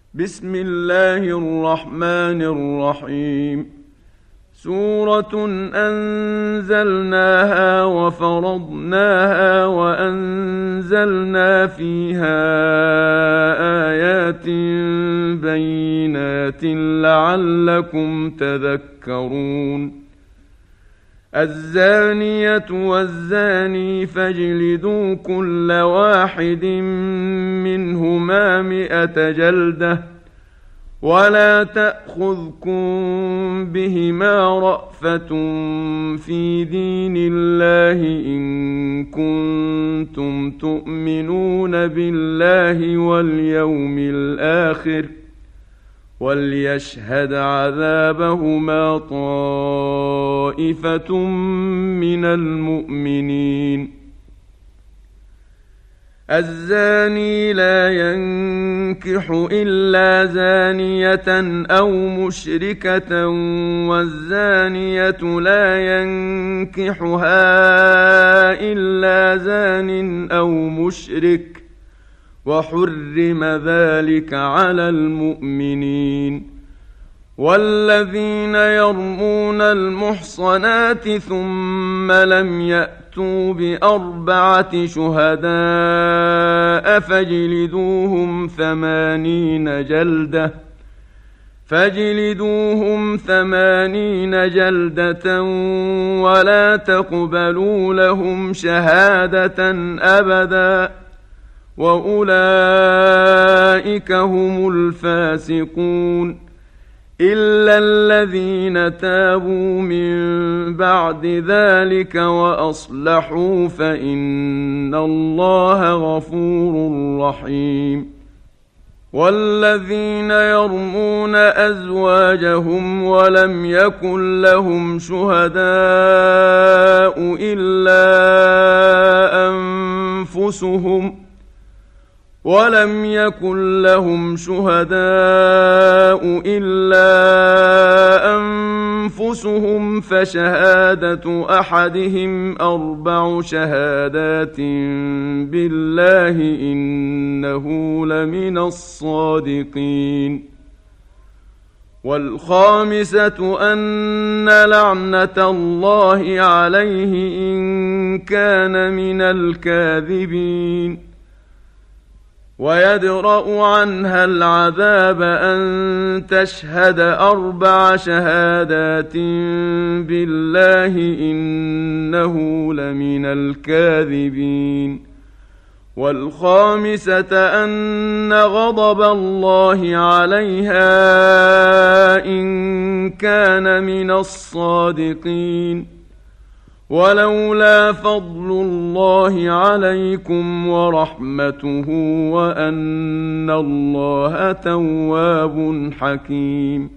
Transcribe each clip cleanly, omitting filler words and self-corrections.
بسم الله الرحمن الرحيم. سورة أنزلناها وفرضناها وأنزلنا فيها آيات بينات لعلكم تذكرون. الزانية والزاني فاجلدوا كل واحد منهما 100 جلدة ولا تأخذكم بهما رأفة في دين الله إن كنتم تؤمنون بالله واليوم الآخر وليشهد عذابهما طائفة من المؤمنين. الزاني لا ينكح إلا زانية أو مشركة والزانية لا ينكحها إلا زان أو مشرك وحرم ذلك على المؤمنين. والذين يرمون المحصنات ثم لم يأتوا ب4 شهداء فاجلدوهم 80 جلدة ولا تقبلوا لهم شهادة أبدا وأولئك هم الفاسقون إلا الذين تابوا من بعد ذلك وأصلحوا فإن الله غفور رحيم. والذين يرمون أزواجهم ولم يكن لهم شهداء إلا أنفسهم فشهادة أحدهم 4 شهادات بالله إنه لمن الصادقين. والخامسة أن لعنة الله عليه إن كان من الكاذبين. ويدرأ عنها العذاب أن تشهد 4 شهادات بالله إنه لمن الكاذبين. والخامسة أن غضب الله عليها إن كان من الصادقين. ولولا فضل الله عليكم ورحمته وأن الله تواب حكيم.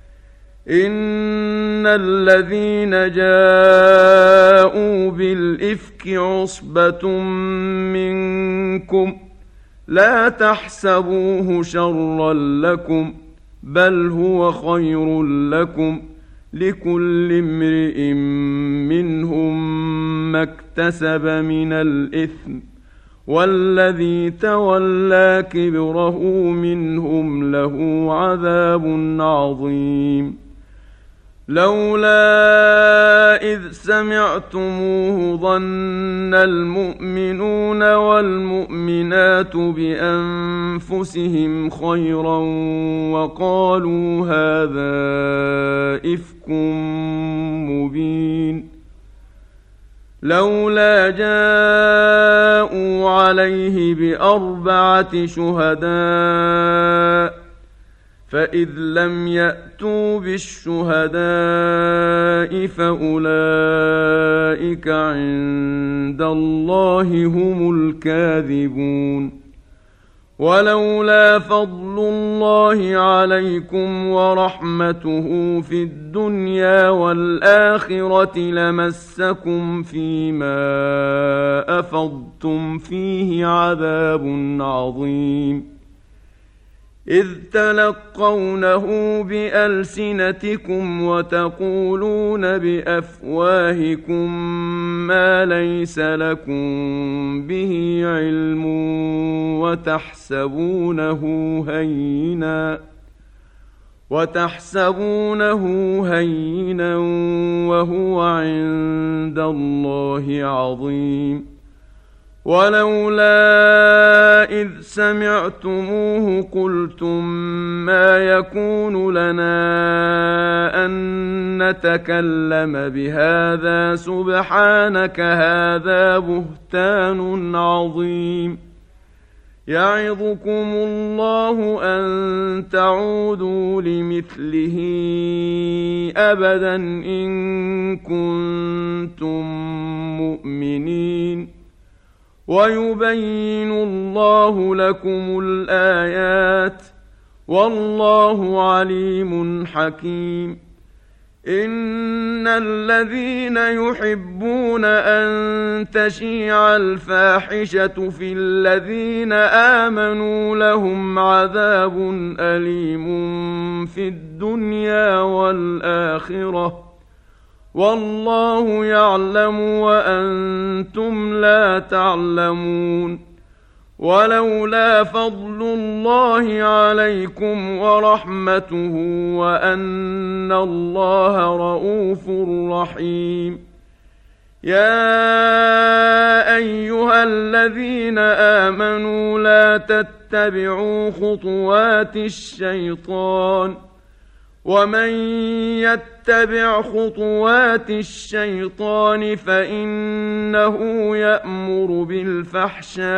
إن الذين جاءوا بالإفك عصبة منكم لا تحسبوه شرا لكم بل هو خير لكم لكل امرئ منهم ما اكتسب من الإثم والذي تولى كبره منهم له عذاب عظيم. لولا إذ سمعتموه ظن المؤمنون والمؤمنات بأنفسهم خيرا وقالوا هذا إفك مبين. لولا جاءوا عليه ب4 شهداء فإذ لم يأتوا بالشهداء فأولئك عند الله هم الكاذبون. ولولا فضل الله عليكم ورحمته في الدنيا والآخرة لمسكم فيما أفضتم فيه عذاب عظيم. إذ تلقونه بألسنتكم وتقولون بأفواهكم ما ليس لكم به علم وتحسبونه هينا وهو عند الله عظيم. ولولا إذ سمعتموه قلتم ما يكون لنا أن نتكلم بهذا سبحانك هذا بهتان عظيم. يعظكم الله أن تعودوا لمثله أبدا إن كنتم مؤمنين. ويبين الله لكم الآيات والله عليم حكيم. إن الذين يحبون أن تشيع الفاحشة في الذين آمنوا لهم عذاب أليم في الدنيا والآخرة والله يعلم وأنتم لا تعلمون. ولولا فضل الله عليكم ورحمته وأن الله رءوف رحيم. يا أيها الذين آمنوا لا تتبعوا خطوات الشيطان ومن يتبع خطوات الشيطان فإنه يأمر بالفحشاء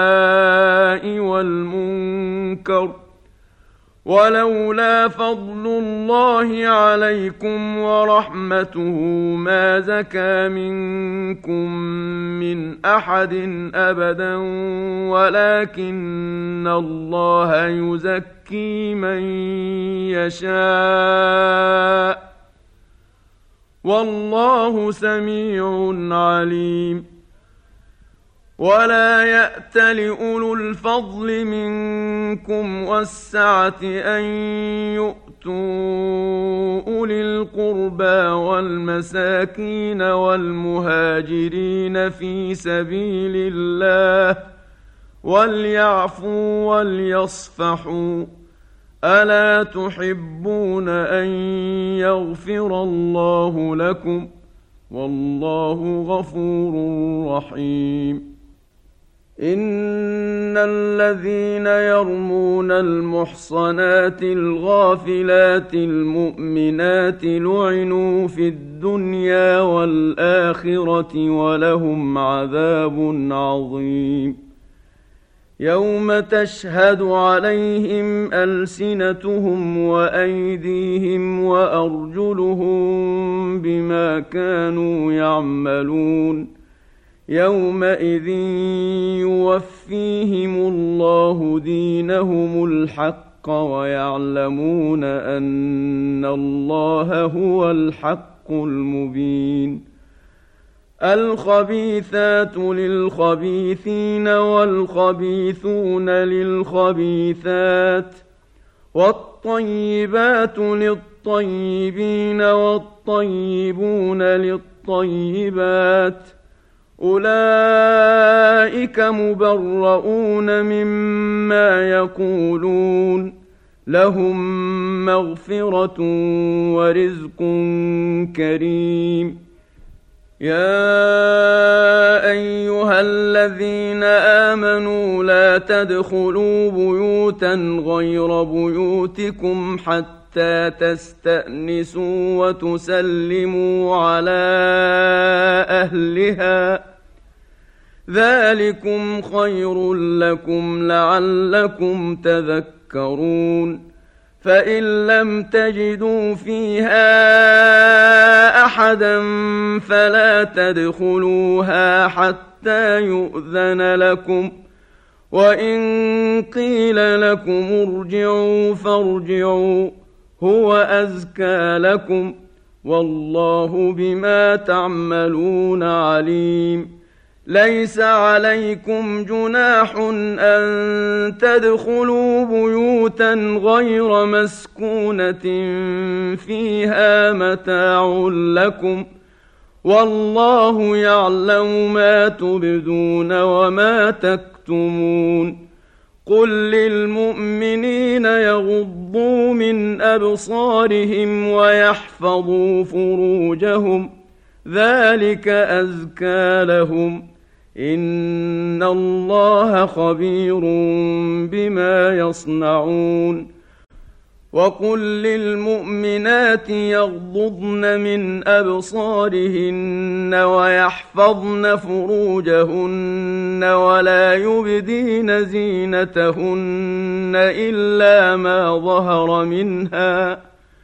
والمنكر. ولولا فضل الله عليكم ورحمته ما زكى منكم من أحد أبدا ولكن الله يزكي من يشاء والله سميع عليم. ولا يأت لأولو الفضل منكم والسعة أن يؤتوا أولي القربى والمساكين والمهاجرين في سبيل الله وليعفوا وليصفحوا. ألا تحبون أن يغفر الله لكم والله غفور رحيم. إن الذين يرمون المحصنات الغافلات المؤمنات لعنوا في الدنيا والآخرة ولهم عذاب عظيم. يوم تشهد عليهم ألسنتهم وأيديهم وأرجلهم بما كانوا يعملون. يومئذ يوفيهم الله دينهم الحق ويعلمون أن الله هو الحق المبين. الخبيثات للخبيثين والخبيثون للخبيثات والطيبات للطيبين والطيبون للطيبات أولئك مبرؤون مما يقولون لهم مغفرة ورزق كريم. يا أيها الذين آمنوا لا تدخلوا بيوتا غير بيوتكم حتى تستأنسوا وتسلموا على أهلها ذلكم خير لكم لعلكم تذكرون. فإن لم تجدوا فيها أحدا فلا تدخلوها حتى يؤذن لكم وإن قيل لكم ارجعوا فارجعوا هو أزكى لكم والله بما تعملون عليم. ليس عليكم جناح أن تدخلوا بيوتا غير مسكونة فيها متاع لكم والله يعلم ما تبدون وما تكتمون قل للمؤمنين يغضوا من أبصارهم ويحفظوا فروجهم ذلك أزكى لهم إن الله خبير بما يصنعون وقل للمؤمنات يغضضن من أبصارهن ويحفظن فروجهن ولا يبدين زينتهن إلا ما ظهر منها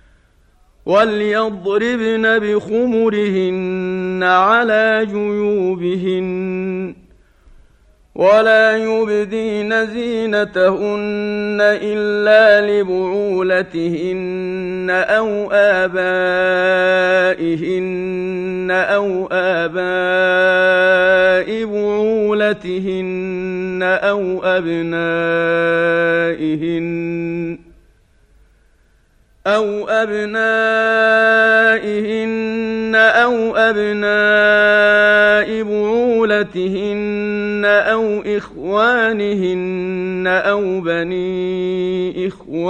وليضربن بخمرهن على جيوبهن ولا يبدين زينتهن إلا لبعولتهن أو آبائهن أو آباء بعولتهن أو أبنائهن أو أبناء بعولتهن أو إخوانهن أو بني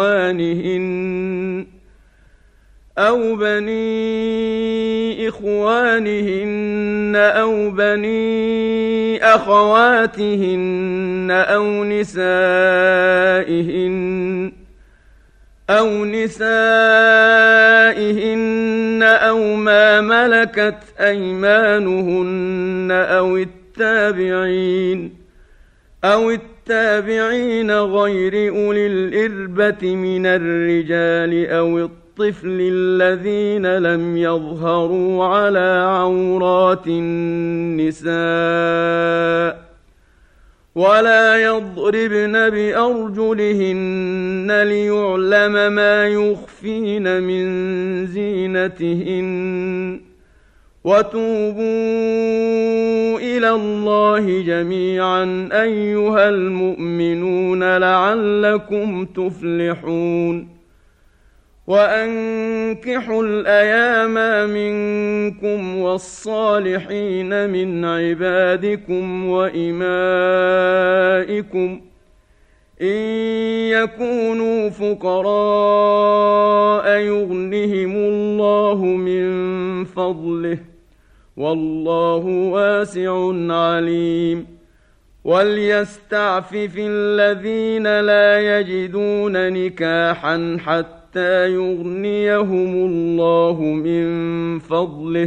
إخوانهن أو بني أخواتهن أو نسائهن أو ما ملكت أيمانهن أو التابعين غير أولي الإربة من الرجال أو الطفل الذين لم يظهروا على عورات النساء ولا يضربن بأرجلهن ليعلم ما يخفين من زينتهن وتوبوا إلى الله جميعا أيها المؤمنون لعلكم تفلحون وأنكحوا الأيام منكم والصالحين من عبادكم وإمائكم إن يكونوا فقراء يغنهم الله من فضله والله واسع عليم وليستعفف الذين لا يجدون نكاحا حتى يغنيهم الله من فضله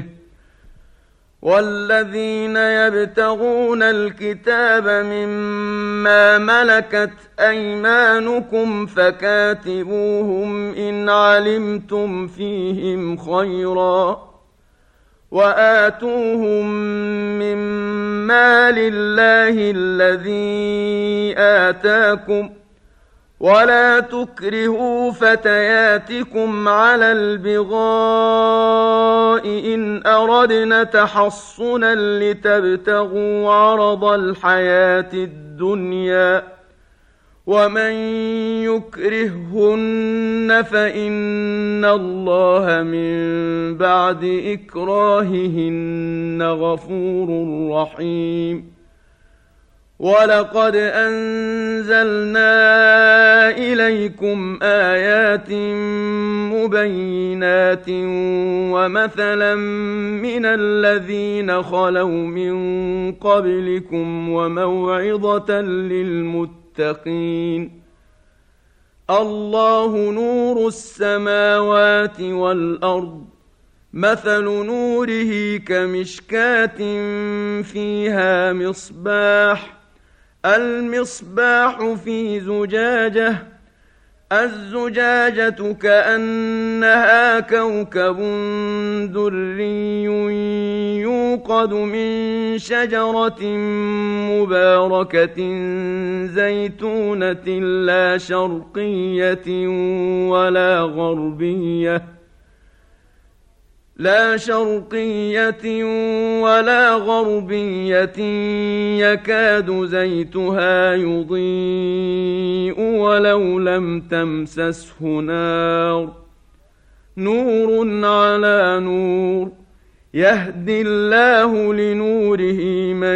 والذين يبتغون الكتاب مما ملكت أيمانكم فكاتبوهم إن علمتم فيهم خيرا وآتوهم من مال الله الذي آتاكم ولا تكرهوا فتياتكم على البغاء إن أردنا تحصنا لتبتغوا عرض الحياة الدنيا ومن يكرههن فإن الله من بعد إكراههن غفور رحيم ولقد أنزلنا إليكم آيات مبينات ومثلا من الذين خلوا من قبلكم وموعظة للمتقين الله نور السماوات والأرض مثل نوره كمشكاة فيها مصباح المصباح في زجاجة الزجاجة كأنها كوكب دري يوقد من شجرة مباركة زيتونة لا شرقية لا شرقية ولا غربية يكاد زيتها يضيء ولو لم تمسسه نار نور على نور يهدي الله لنوره من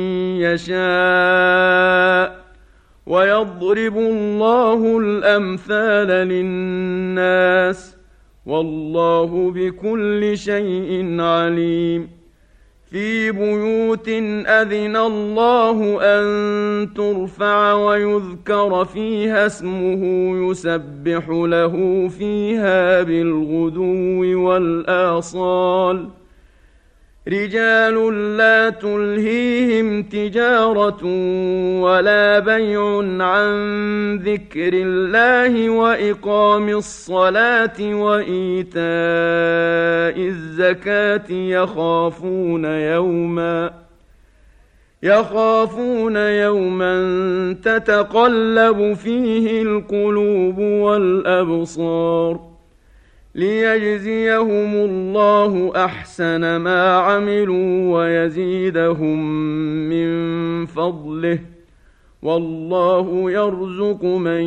يشاء ويضرب الله الأمثال للناس والله بكل شيء عليم في بيوت أذن الله أن ترفع ويذكر فيها اسمه يسبح له فيها بالغدو والآصال رجال لا تلهيهم تجارة ولا بيع عن ذكر الله وإقام الصلاة وإيتاء الزكاة يخافون يوما تتقلب فيه القلوب والأبصار ليجزيهم الله أحسن ما عملوا ويزيدهم من فضله والله يرزق من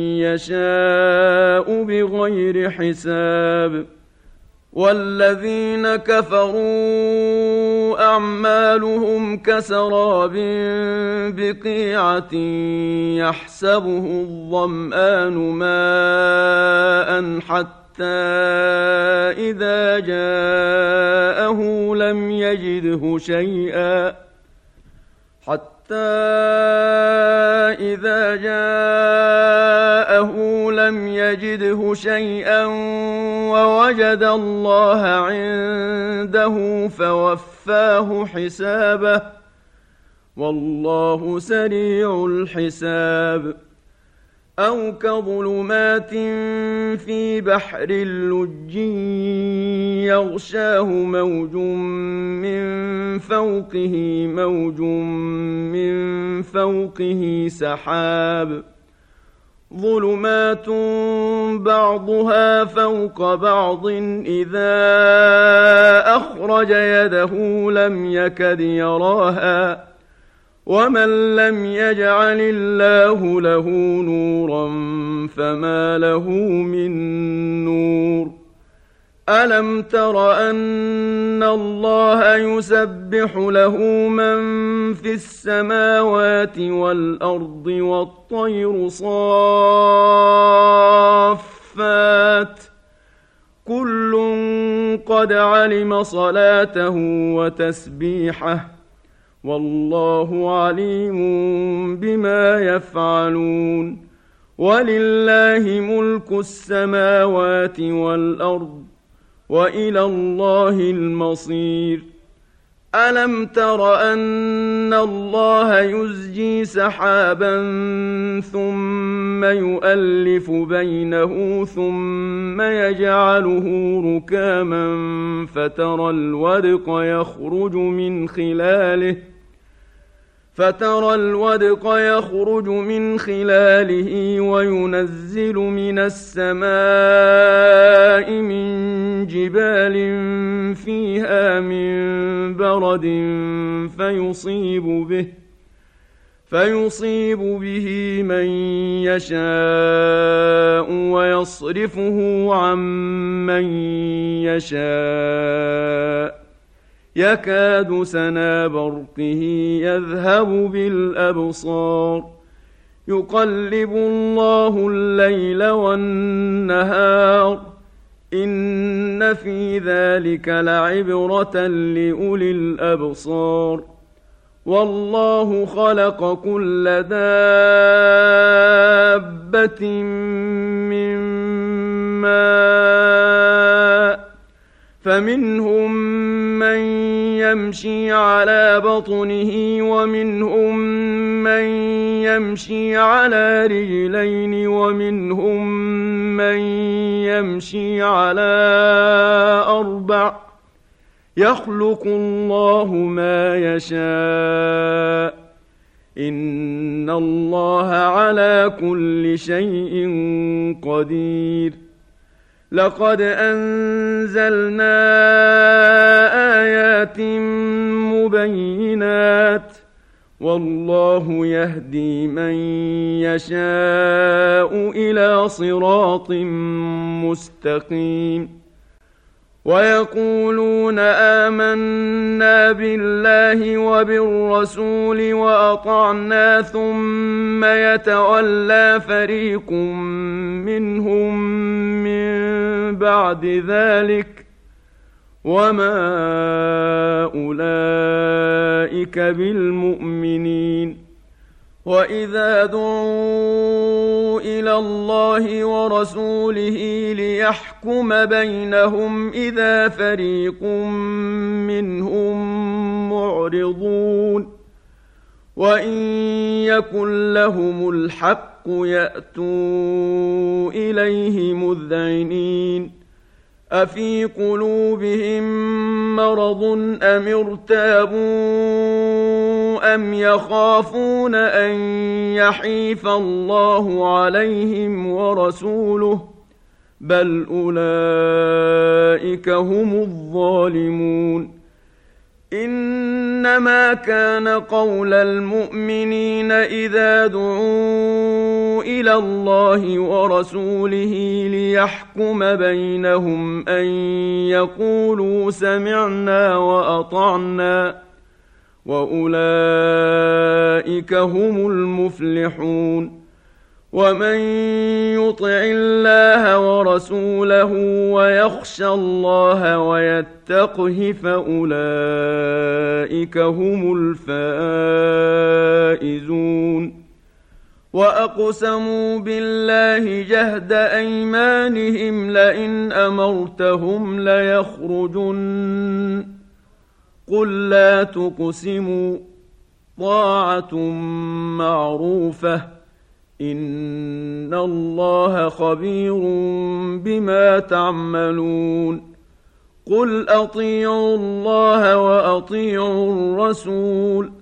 يشاء بغير حساب والذين كفروا أعمالهم كسراب بقيعة يحسبه الظمآن ماء حتى إذا جاءه لم يجده شيئا ووجد الله عنده فوفاه حسابه والله سريع الحساب أو كظلمات في بحر اللج يغشاه موج من فوقه سحاب ظلمات بعضها فوق بعض إذا أخرج يده لم يكد يراها ومن لم يجعل الله له نورا فما له من نور ألم تر أن الله يسبح له من في السماوات والأرض والطير صافات كل قد علم صلاته وتسبيحه والله عليم بما يفعلون ولله ملك السماوات والأرض وإلى الله المصير ألم تر أن الله يزجي سحابا ثم يؤلف بينه ثم يجعله ركاما فترى الودق يخرج من خلاله وينزل من السماء من جبال فيها من برد فيصيب به من يشاء ويصرفه عن من يشاء يكاد سنا برقه يذهب بالأبصار يقلب الله الليل والنهار إن في ذلك لعبرة لأولي الأبصار والله خلق كل دابة من ماء فمنهم من يمشي على بطنه ومنهم من يمشي على رجلين ومنهم من يمشي على أربع يخلق الله ما يشاء إن الله على كل شيء قدير لقد أنزلنا آيات مبينات والله يهدي من يشاء إلى صراط مستقيم ويقولون آمنا بالله وبالرسول وأطعنا ثم يتولى فريق منهم من بعد ذلك وما أولئك بالمؤمنين وإذا دعوا إلى الله ورسوله ليحكم بينهم إذا فريق منهم معرضون وإن يكن لهم الحق يأتوا إليه مذعنين أفي قلوبهم مرض أم ارتابوا أم يخافون أن يحيف الله عليهم ورسوله بل أولئك هم الظالمون إنما كان قول المؤمنين إذا دعوا إلى الله ورسوله ليحكم بينهم أن يقولوا سمعنا وأطعنا وأولئك هم المفلحون ومن يطع الله ورسوله ويخشى الله ويتقه فأولئك هم الفائزون وأقسموا بالله جهد أيمانهم لئن أمرتهم ليخرجن قل لا تقسموا طاعة معروفة إن الله خبير بما تعملون قل أطيعوا الله وأطيعوا الرسول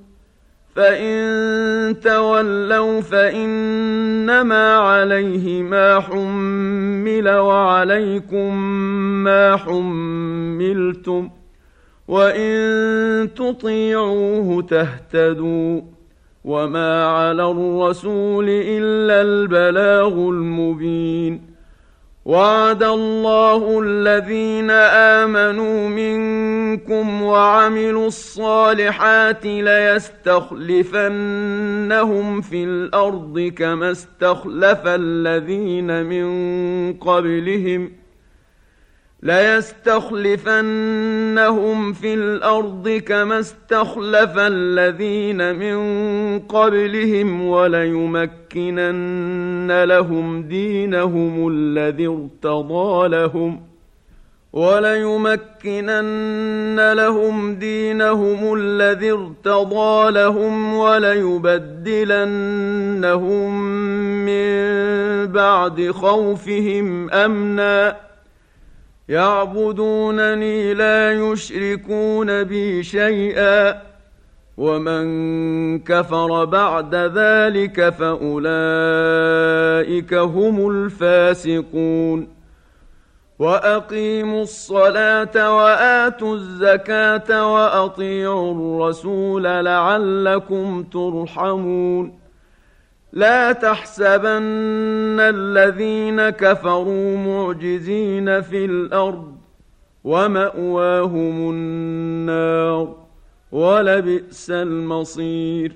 فإن تولوا فإنما عليه ما حمل وعليكم ما حملتم وإن تطيعوه تهتدوا وما على الرسول إلا البلاغ المبين وعد الله الذين آمنوا منكم وعملوا الصالحات ليستخلفنهم في الأرض كما استخلف الذين من قبلهم وليمكنن لهم دينهم الذي ارتضى لهم وليبدلنهم من بعد خوفهم أمنا يعبدونني لا يشركون بي شيئا ومن كفر بعد ذلك فأولئك هم الفاسقون وأقيموا الصلاة وآتوا الزكاة وأطيعوا الرسول لعلكم ترحمون لا تحسبن الذين كفروا معجزين في الأرض ومأواهم النار ولبئس المصير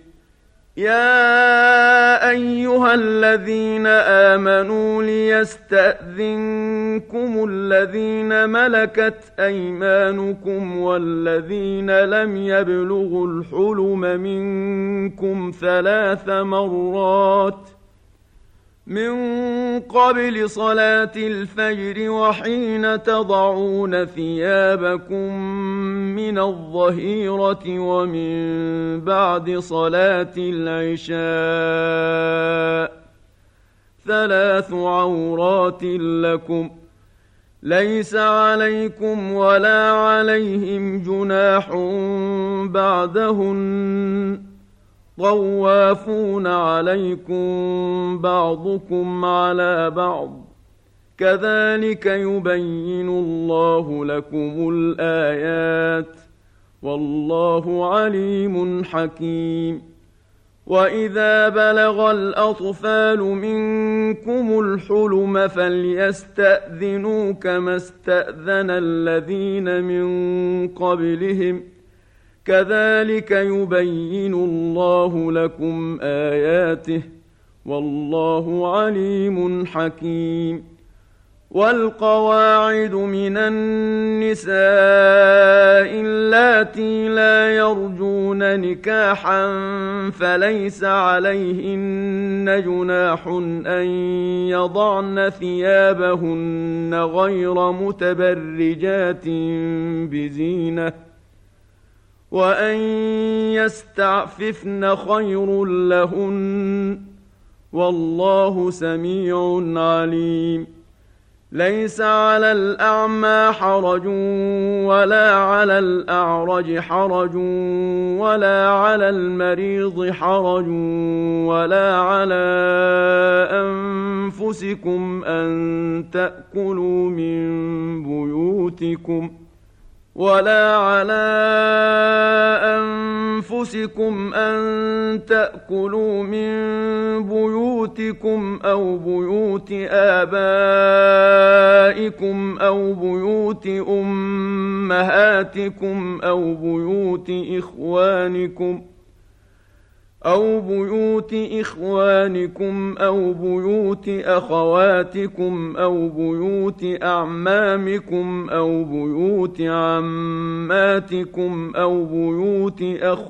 يا أيها الذين آمنوا ليستأذنكم الذين ملكت أيمانكم والذين لم يبلغوا الحلم منكم 3 مرات من قبل صلاة الفجر وحين تضعون ثيابكم من الظهيرة ومن بعد صلاة العشاء 3 عورات لكم ليس عليكم ولا عليهم جناح بعدهن طوافون عليكم بعضكم على بعض كذلك يبين الله لكم الآيات والله عليم حكيم. وإذا بلغ الأطفال منكم الحلم فليستأذنوا كما استأذن الذين من قبلهم كذلك يبين الله لكم آياته والله عليم حكيم. والقواعد من النساء اللاتي لا يرجون نكاحا فليس عليهن جناح أن يضعن ثيابهن غير متبرجات بزينة وأن يستعففن خير لهن والله سميع عليم. ليس على الأعمى حرج ولا على الأعرج حرج ولا على المريض حرج ولا على أنفسكم أن تأكلوا من بيوتكم أو بيوت آبائكم أو بيوت أمهاتكم أو بيوت إخوانكم أو بيوت أخواتكم أو بيوت أعمامكم أو بيوت عماتكم أو بيوت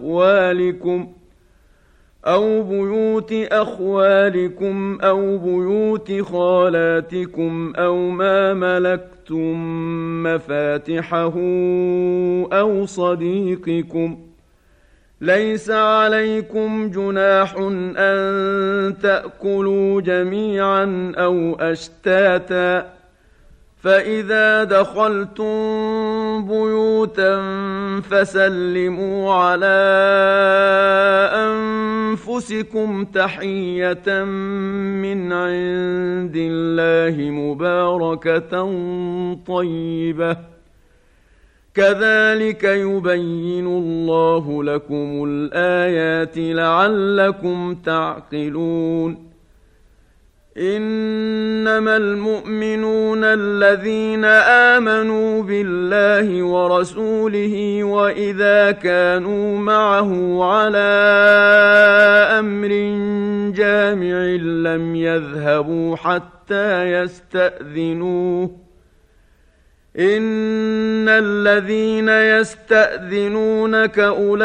أخوالكم أو بيوت خالاتكم أو ما ملكتم مفاتحه أو صديقكم. ليس عليكم جناح أن تأكلوا جميعا أو أشتاتا فإذا دخلتم بيوتا فسلموا على أنفسكم تحية من عند الله مباركة طيبة كذلك يبين الله لكم الآيات لعلكم تعقلون. إنما المؤمنون الذين آمنوا بالله ورسوله وإذا كانوا معه على أمر جامع لم يذهبوا حتى يستأذنوه. إن الذين يستأذنونك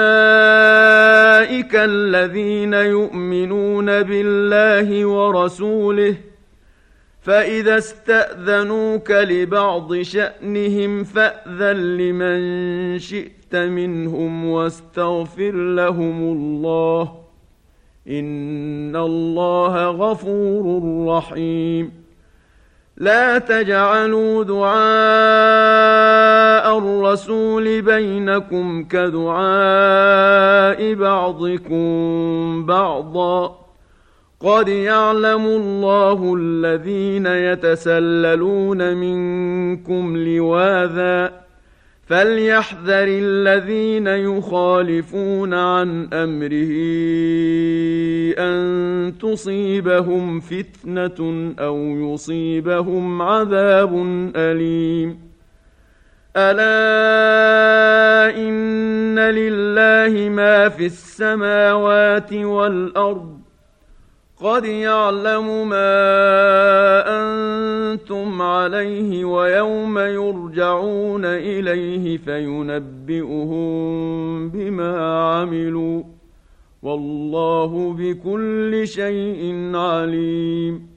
أولئك الذين يؤمنون بالله ورسوله فإذا استأذنوك لبعض شأنهم فأذن لمن شئت منهم واستغفر لهم الله إن الله غفور رحيم. لا تجعلوا دعاء الرسول بينكم كدعاء بعضكم بعضا قد يعلم الله الذين يتسللون منكم لواذا فليحذر الذين يخالفون عن أمره أن تصيبهم فتنة أو يصيبهم عذاب أليم. ألا إن لله ما في السماوات والأرض قد يعلم ما أنتم عليه ويوم يرجعون إليه فينبئهم بما عملوا والله بكل شيء عليم.